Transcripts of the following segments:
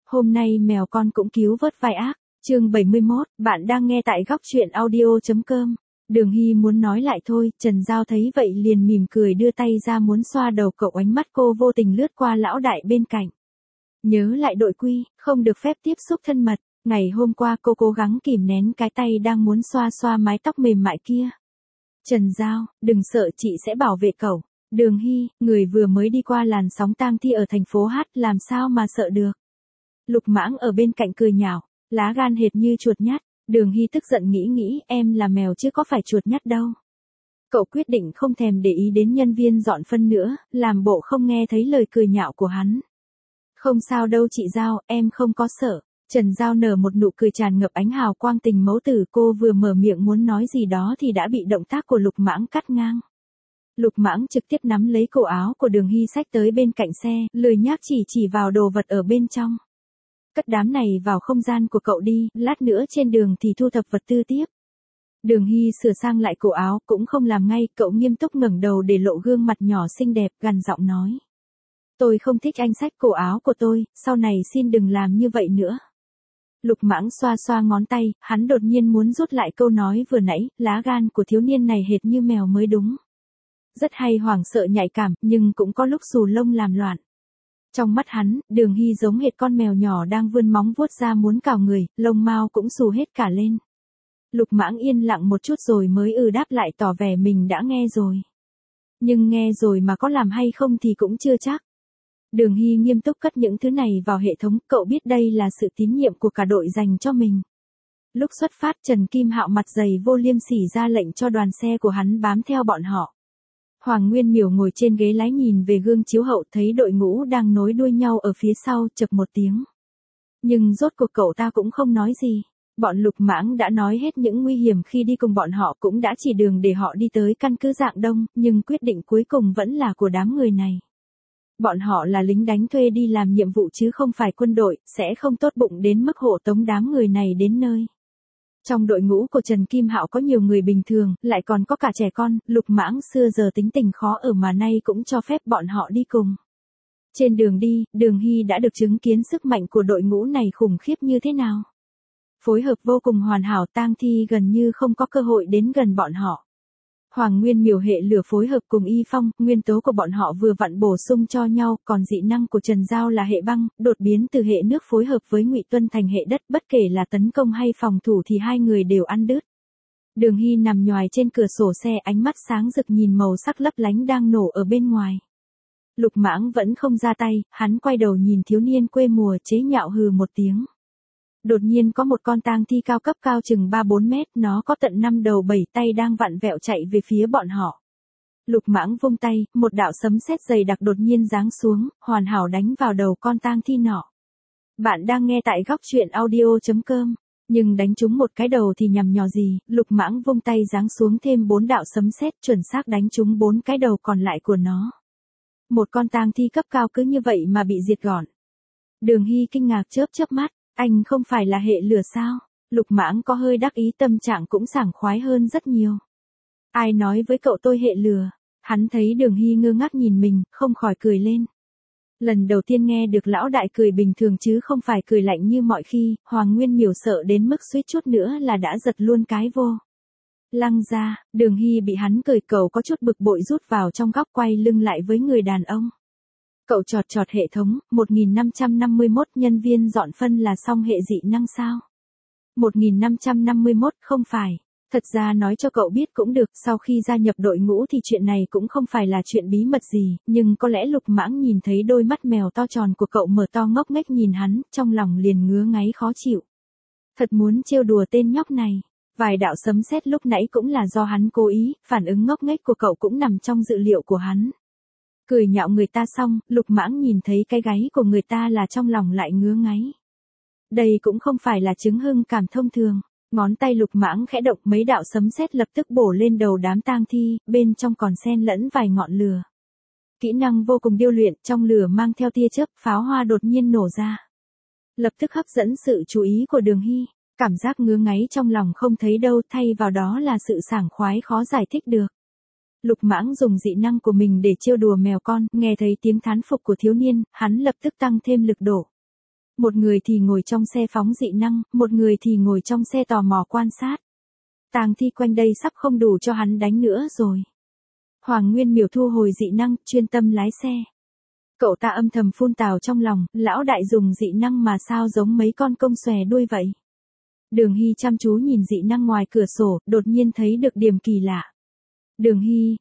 Hôm nay mèo con cũng cứu vớt vai ác. Chương 71, bạn đang nghe tại góc truyện audio.com. Đường Hy muốn nói lại thôi, Trần Giao thấy vậy liền mỉm cười đưa tay ra muốn xoa đầu cậu, ánh mắt cô vô tình lướt qua lão đại bên cạnh. Nhớ lại đội quy, không được phép tiếp xúc thân mật. Ngày hôm qua cô cố gắng kìm nén cái tay đang muốn xoa xoa mái tóc mềm mại kia. Trần Giao, đừng sợ, chị sẽ bảo vệ cậu. Đường Hy, người vừa mới đi qua làn sóng tang thi ở thành phố Hát, làm sao mà sợ được. Lục Mãng ở bên cạnh cười nhạo, lá gan hệt như chuột nhắt. Đường Hy tức giận nghĩ em là mèo chứ có phải chuột nhắt đâu. Cậu quyết định không thèm để ý đến nhân viên dọn phân nữa, làm bộ không nghe thấy lời cười nhạo của hắn. Không sao đâu chị Giao, em không có sợ. Trần Giao nở một nụ cười tràn ngập ánh hào quang tình mẫu tử, cô vừa mở miệng muốn nói gì đó thì đã bị động tác của Lục Mãng cắt ngang. Lục Mãng trực tiếp nắm lấy cổ áo của Đường Hy xách tới bên cạnh xe, lười nhác chỉ vào đồ vật ở bên trong. Cất đám này vào không gian của cậu đi, lát nữa trên đường thì thu thập vật tư tiếp. Đường Hy sửa sang lại cổ áo, cũng không làm ngay, cậu nghiêm túc ngẩng đầu để lộ gương mặt nhỏ xinh đẹp, gằn giọng nói. Tôi không thích anh xách cổ áo của tôi, sau này xin đừng làm như vậy nữa. Lục Mãng xoa xoa ngón tay, hắn đột nhiên muốn rút lại câu nói vừa nãy, lá gan của thiếu niên này hệt như mèo mới đúng. Rất hay hoảng sợ nhạy cảm, nhưng cũng có lúc xù lông làm loạn. Trong mắt hắn, Đường Hy giống hệt con mèo nhỏ đang vươn móng vuốt ra muốn cào người, lông mao cũng xù hết cả lên. Lục Mãng yên lặng một chút rồi mới đáp lại, tỏ vẻ mình đã nghe rồi. Nhưng nghe rồi mà có làm hay không thì cũng chưa chắc. Đường Hy nghiêm túc cất những thứ này vào hệ thống, cậu biết đây là sự tín nhiệm của cả đội dành cho mình. Lúc xuất phát, Trần Kim Hạo mặt dày vô liêm sỉ ra lệnh cho đoàn xe của hắn bám theo bọn họ. Hoàng Nguyên Miểu ngồi trên ghế lái nhìn về gương chiếu hậu, thấy đội ngũ đang nối đuôi nhau ở phía sau, chậc một tiếng. Nhưng rốt cuộc cậu ta cũng không nói gì. Bọn Lục Mãng đã nói hết những nguy hiểm khi đi cùng bọn họ, cũng đã chỉ đường để họ đi tới căn cứ Dạng Đông, nhưng quyết định cuối cùng vẫn là của đám người này. Bọn họ là lính đánh thuê đi làm nhiệm vụ chứ không phải quân đội, sẽ không tốt bụng đến mức hộ tống đám người này đến nơi. Trong đội ngũ của Trần Kim Hạo có nhiều người bình thường, lại còn có cả trẻ con, Lục Mãng xưa giờ tính tình khó ở mà nay cũng cho phép bọn họ đi cùng. Trên đường đi, Đường Hy đã được chứng kiến sức mạnh của đội ngũ này khủng khiếp như thế nào. Phối hợp vô cùng hoàn hảo, tang thi gần như không có cơ hội đến gần bọn họ. Hoàng Nguyên Miểu hệ lửa phối hợp cùng Y Phong, nguyên tố của bọn họ vừa vặn bổ sung cho nhau, còn dị năng của Trần Giao là hệ băng, đột biến từ hệ nước phối hợp với Ngụy Tuân thành hệ đất, bất kể là tấn công hay phòng thủ thì hai người đều ăn đứt. Đường Hy nằm nhoài trên cửa sổ xe, ánh mắt sáng rực nhìn màu sắc lấp lánh đang nổ ở bên ngoài. Lục Mãng vẫn không ra tay, hắn quay đầu nhìn thiếu niên quê mùa, chế nhạo hừ một tiếng. Đột nhiên có một con tang thi cao cấp cao chừng 3-4 mét, nó có tận 5 đầu 7 tay đang vặn vẹo chạy về phía bọn họ. Lục Mãng vung tay, một đạo sấm sét dày đặc đột nhiên giáng xuống, hoàn hảo đánh vào đầu con tang thi nọ. Bạn đang nghe tại góc truyện audio.com, nhưng đánh trúng một cái đầu thì nhằm nhò gì, Lục Mãng vung tay giáng xuống thêm 4 đạo sấm sét chuẩn xác đánh trúng 4 cái đầu còn lại của nó. Một con tang thi cấp cao cứ như vậy mà bị diệt gọn. Đường Hy kinh ngạc chớp mắt. Anh không phải là hệ lửa sao? Lục Mãng có hơi đắc ý, tâm trạng cũng sảng khoái hơn rất nhiều. Ai nói với cậu tôi hệ lửa? Hắn thấy Đường Hy ngơ ngác nhìn mình, không khỏi cười lên. Lần đầu tiên nghe được lão đại cười bình thường chứ không phải cười lạnh như mọi khi, Hoàng Nguyên Miểu sợ đến mức suýt chút nữa là đã giật luôn cái vô. Lăng ra, Đường Hy bị hắn cười cẩu có chút bực bội rút vào trong góc, quay lưng lại với người đàn ông. Cậu chọt hệ thống, 1551 nhân viên dọn phân là xong hệ dị năng sao? 1551 không phải. Thật ra nói cho cậu biết cũng được, sau khi gia nhập đội ngũ thì chuyện này cũng không phải là chuyện bí mật gì, nhưng có lẽ Lục Mãng nhìn thấy đôi mắt mèo to tròn của cậu mở to ngốc nghếch nhìn hắn, trong lòng liền ngứa ngáy khó chịu. Thật muốn trêu đùa tên nhóc này. Vài đạo sấm sét lúc nãy cũng là do hắn cố ý, phản ứng ngốc nghếch của cậu cũng nằm trong dự liệu của hắn. Cười nhạo người ta xong, Lục Mãng nhìn thấy cái gáy của người ta là trong lòng lại ngứa ngáy. Đây cũng không phải là chứng hưng cảm thông thường. Ngón tay Lục Mãng khẽ động, mấy đạo sấm sét lập tức bổ lên đầu đám tang thi, bên trong còn xen lẫn vài ngọn lửa. Kỹ năng vô cùng điêu luyện, trong lửa mang theo tia chớp, pháo hoa đột nhiên nổ ra. Lập tức hấp dẫn sự chú ý của Đường Hy, cảm giác ngứa ngáy trong lòng không thấy đâu, thay vào đó là sự sảng khoái khó giải thích được. Lục Mãng dùng dị năng của mình để trêu đùa mèo con, nghe thấy tiếng thán phục của thiếu niên, hắn lập tức tăng thêm lực độ. Một người thì ngồi trong xe phóng dị năng, một người thì ngồi trong xe tò mò quan sát. Tang thi quanh đây sắp không đủ cho hắn đánh nữa rồi. Hoàng Nguyên Miểu thu hồi dị năng, chuyên tâm lái xe. Cậu ta âm thầm phun tào trong lòng, lão đại dùng dị năng mà sao giống mấy con công xòe đuôi vậy. Đường Hy chăm chú nhìn dị năng ngoài cửa sổ, đột nhiên thấy được điểm kỳ lạ. Đường Hy,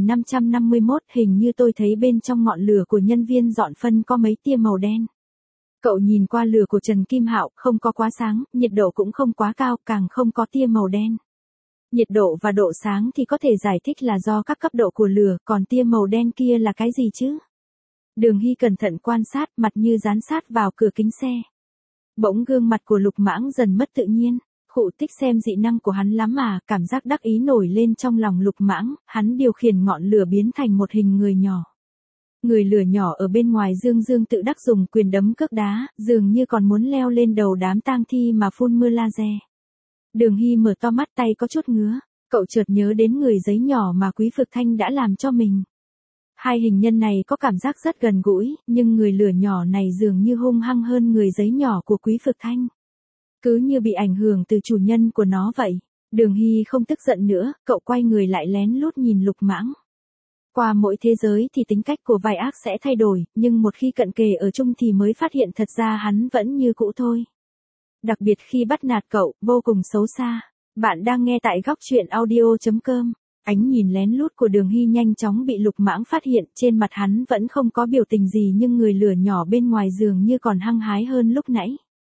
1551, hình như tôi thấy bên trong ngọn lửa của nhân viên dọn phân có mấy tia màu đen. Cậu nhìn qua lửa của Trần Kim Hạo, không có quá sáng, nhiệt độ cũng không quá cao, càng không có tia màu đen. Nhiệt độ và độ sáng thì có thể giải thích là do các cấp độ của lửa, còn tia màu đen kia là cái gì chứ? Đường Hy cẩn thận quan sát, mặt như dán sát vào cửa kính xe. Bỗng gương mặt của Lục Mãng dần mất tự nhiên. Khụ Tích xem dị năng của hắn lắm à, cảm giác đắc ý nổi lên trong lòng Lục Mãng, hắn điều khiển ngọn lửa biến thành một hình người nhỏ. Người lửa nhỏ ở bên ngoài dương dương tự đắc dùng quyền đấm cước đá, dường như còn muốn leo lên đầu đám tang thi mà phun mưa laser. Đường Hy mở to mắt, tay có chút ngứa, cậu chợt nhớ đến người giấy nhỏ mà Quý Phực Thanh đã làm cho mình. Hai hình nhân này có cảm giác rất gần gũi, nhưng người lửa nhỏ này dường như hung hăng hơn người giấy nhỏ của Quý Phực Thanh. Cứ như bị ảnh hưởng từ chủ nhân của nó vậy. Đường Hy không tức giận nữa, cậu quay người lại lén lút nhìn Lục Mãng. Qua mỗi thế giới thì tính cách của vai ác sẽ thay đổi, nhưng một khi cận kề ở chung thì mới phát hiện thật ra hắn vẫn như cũ thôi. Đặc biệt khi bắt nạt cậu, vô cùng xấu xa. Bạn đang nghe tại góc truyện audio.com. Ánh nhìn lén lút của Đường Hy nhanh chóng bị Lục Mãng phát hiện, trên mặt hắn vẫn không có biểu tình gì nhưng người lửa nhỏ bên ngoài dường như còn hăng hái hơn lúc nãy.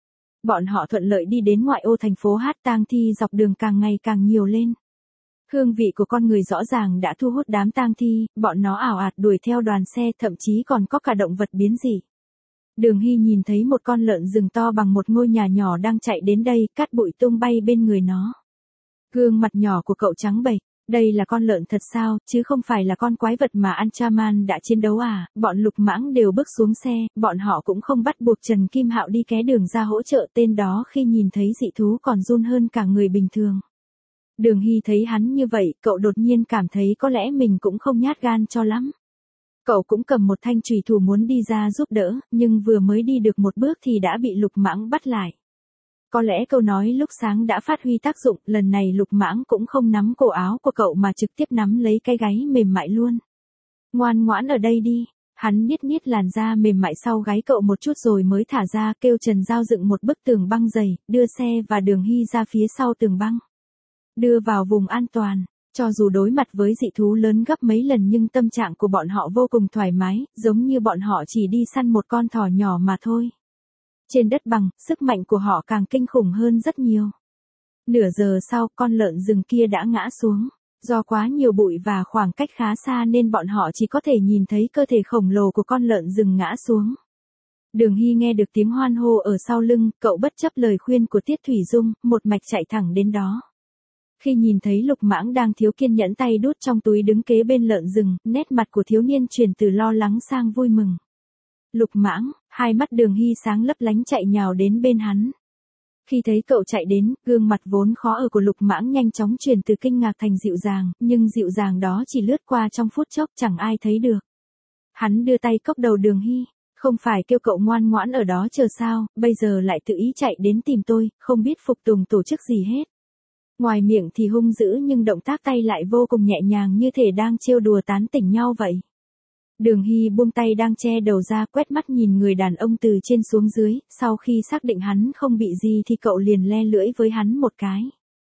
Bọn họ thuận lợi đi đến ngoại ô thành phố Hát, tang thi dọc đường càng ngày càng nhiều lên. Hương vị của con người rõ ràng đã thu hút đám tang thi, bọn nó ảo ạt đuổi theo đoàn xe, thậm chí còn có cả động vật biến dị. Đường Hy nhìn thấy một con lợn rừng to bằng một ngôi nhà nhỏ đang chạy đến đây, cát bụi tung bay bên người nó. Gương mặt nhỏ của cậu trắng bệch, đây là con lợn thật sao, chứ không phải là con quái vật mà Anchaman đã chiến đấu à? Bọn Lục Mãng đều bước xuống xe, bọn họ cũng không bắt buộc Trần Kim Hạo đi ké đường ra hỗ trợ tên đó, khi nhìn thấy dị thú còn run hơn cả người bình thường. Đường Hy thấy hắn như vậy, cậu đột nhiên cảm thấy có lẽ mình cũng không nhát gan cho lắm. Cậu cũng cầm một thanh chùy thủ muốn đi ra giúp đỡ, nhưng vừa mới đi được một bước thì đã bị Lục Mãng bắt lại. Có lẽ câu nói lúc sáng đã phát huy tác dụng, lần này Lục Mãng cũng không nắm cổ áo của cậu mà trực tiếp nắm lấy cái gáy mềm mại luôn. Ngoan ngoãn ở đây đi. Hắn niết niết làn da mềm mại sau gáy cậu một chút rồi mới thả ra, kêu Trần Giao dựng một bức tường băng dày, đưa xe và Đường Hy ra phía sau tường băng. Đưa vào vùng an toàn. Cho dù đối mặt với dị thú lớn gấp mấy lần nhưng tâm trạng của bọn họ vô cùng thoải mái, giống như bọn họ chỉ đi săn một con thỏ nhỏ mà thôi. Trên đất bằng, sức mạnh của họ càng kinh khủng hơn rất nhiều. Nửa giờ sau, con lợn rừng kia đã ngã xuống. Do quá nhiều bụi và khoảng cách khá xa nên bọn họ chỉ có thể nhìn thấy cơ thể khổng lồ của con lợn rừng ngã xuống. Đường Hy nghe được tiếng hoan hô ở sau lưng, cậu bất chấp lời khuyên của Tiết Thủy Dung, một mạch chạy thẳng đến đó. Khi nhìn thấy Lục Mãng đang thiếu kiên nhẫn tay đút trong túi đứng kế bên lợn rừng, nét mặt của thiếu niên chuyển từ lo lắng sang vui mừng. Lục Mãng, hai mắt Đường Hy sáng lấp lánh chạy nhào đến bên hắn. Khi thấy cậu chạy đến, gương mặt vốn khó ở của Lục Mãng nhanh chóng chuyển từ kinh ngạc thành dịu dàng, nhưng dịu dàng đó chỉ lướt qua trong phút chốc, chẳng ai thấy được. Hắn đưa tay cốc đầu Đường Hy, không phải kêu cậu ngoan ngoãn ở đó chờ sao, bây giờ lại tự ý chạy đến tìm tôi, không biết phục tùng tổ chức gì hết. Ngoài miệng thì hung dữ nhưng động tác tay lại vô cùng nhẹ nhàng như thể đang trêu đùa tán tỉnh nhau vậy. Đường Hy buông tay đang che đầu ra, quét mắt nhìn người đàn ông từ trên xuống dưới, sau khi xác định hắn không bị gì thì cậu liền le lưỡi với hắn một cái.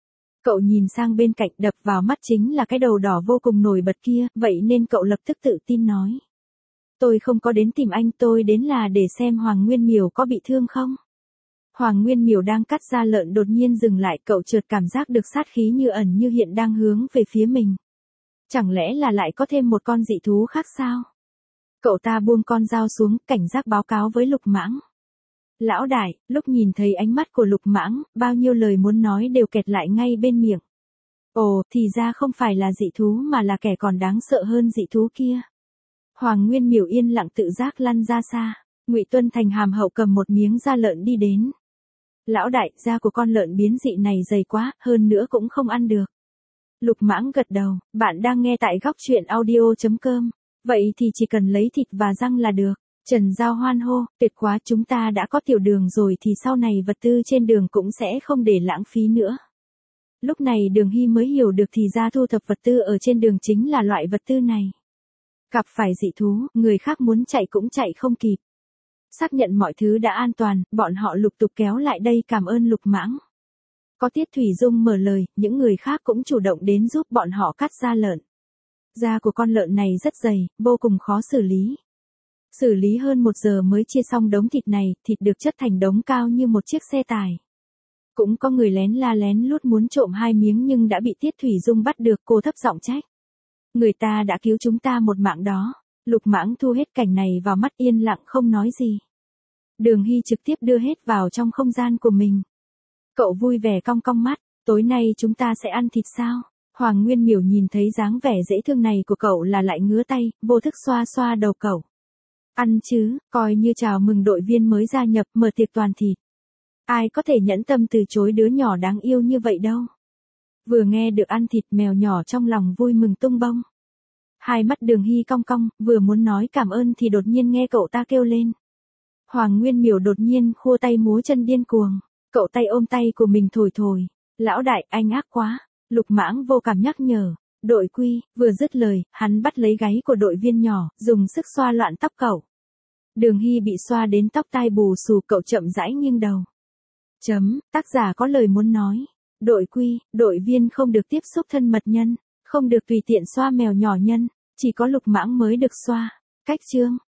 Cậu nhìn sang bên cạnh, đập vào mắt chính là cái đầu đỏ vô cùng nổi bật kia, vậy nên cậu lập tức tự tin nói. Tôi không có đến tìm anh, tôi đến là để xem Hoàng Nguyên Miểu có bị thương không. Hoàng Nguyên Miểu đang cắt da lợn đột nhiên dừng lại, cậu chợt cảm giác được sát khí như ẩn như hiện đang hướng về phía mình. Chẳng lẽ là lại có thêm một con dị thú khác sao? Cậu ta buông con dao xuống, cảnh giác báo cáo với Lục Mãng. Lão đại, lúc nhìn thấy ánh mắt của Lục Mãng, bao nhiêu lời muốn nói đều kẹt lại ngay bên miệng. Ồ, thì ra không phải là dị thú mà là kẻ còn đáng sợ hơn dị thú kia. Hoàng Nguyên Miểu yên lặng tự giác lăn ra xa. Ngụy Tuân Thành hàm hậu cầm một miếng da lợn đi đến. Lão đại, da của con lợn biến dị này dày quá, hơn nữa cũng không ăn được. Lục Mãng gật đầu, bạn đang nghe tại góc truyện audio.com. Vậy thì chỉ cần lấy thịt và răng là được. Trần Giao hoan hô, tuyệt quá, chúng ta đã có tiểu đường rồi thì sau này vật tư trên đường cũng sẽ không để lãng phí nữa. Lúc này Đường Hy mới hiểu được thì ra thu thập vật tư ở trên đường chính là loại vật tư này. Gặp phải dị thú, người khác muốn chạy cũng chạy không kịp. Xác nhận mọi thứ đã an toàn, bọn họ lục tục kéo lại đây cảm ơn Lục Mãng. Có Tiết Thủy Dung mở lời, những người khác cũng chủ động đến giúp bọn họ cắt da lợn. Da của con lợn này rất dày, vô cùng khó xử lý. Xử lý hơn 1 giờ mới chia xong đống thịt này, thịt được chất thành đống cao như một chiếc xe tải. Cũng có người lén la lén lút muốn trộm 2 miếng nhưng đã bị Tiết Thủy Dung bắt được, cô thấp giọng trách. Người ta đã cứu chúng ta một mạng đó. Lục Mãng thu hết cảnh này vào mắt yên lặng không nói gì. Đường Hy trực tiếp đưa hết vào trong không gian của mình. Cậu vui vẻ cong cong mắt, tối nay chúng ta sẽ ăn thịt sao? Hoàng Nguyên Miểu nhìn thấy dáng vẻ dễ thương này của cậu là lại ngứa tay, vô thức xoa xoa đầu cậu. Ăn chứ, coi như chào mừng đội viên mới gia nhập, mở tiệc toàn thịt. Ai có thể nhẫn tâm từ chối đứa nhỏ đáng yêu như vậy đâu. Vừa nghe được ăn thịt, mèo nhỏ trong lòng vui mừng tung bông. Hai mắt Đường Hy cong cong, vừa muốn nói cảm ơn thì đột nhiên nghe cậu ta kêu lên. Hoàng Nguyên Miểu đột nhiên khua tay múa chân điên cuồng. Cậu tay ôm tay của mình thổi thổi. Lão đại, anh ác quá. Lục Mãng vô cảm nhắc nhở. Đội Quy, vừa dứt lời, hắn bắt lấy gáy của đội viên nhỏ, dùng sức xoa loạn tóc cậu. Đường Hy bị xoa đến tóc tai bù xù, cậu chậm rãi nghiêng đầu. Tác giả có lời muốn nói. Đội Quy, đội viên không được tiếp xúc thân mật nhân, không được tùy tiện xoa mèo nhỏ nhân, chỉ có Lục Mãng mới được xoa. Cách chương.